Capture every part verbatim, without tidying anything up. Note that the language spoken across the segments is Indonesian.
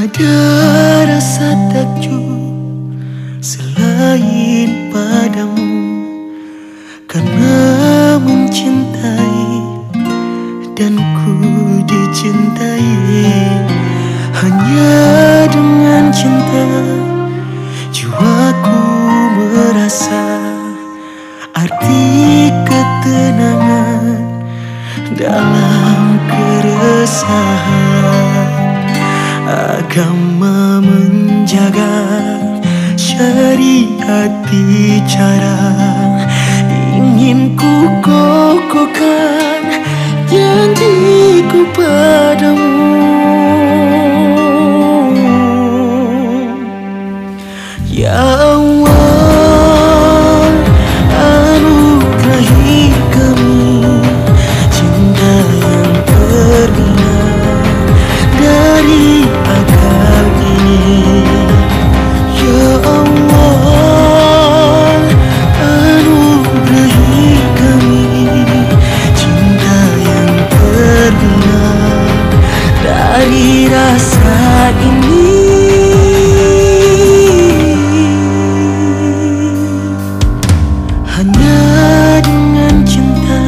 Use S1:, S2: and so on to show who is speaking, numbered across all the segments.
S1: ada rasa takjub selain padamu, karena mencintai dan ku dicintai. Hanya dengan cinta jiwaku merasa arti ketenangan dalam keresahan. Agama menjaga syariat bicara, ingin ku kokohkan janjiku padamu. Ya Allah, anugerahi kami cinta yang terbina dari akal ini. Ya Allah, anugerahi kami cinta yang terbina dari rasa ini. Hanya dengan cinta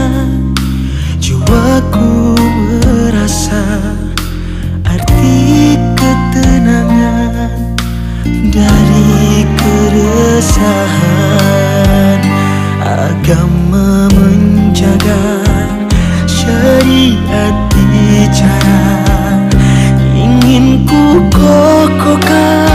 S1: jiwaku merasa arti ketenangan dari keresahan. Agama menjaga syariat bicara, ingin ku kokohkan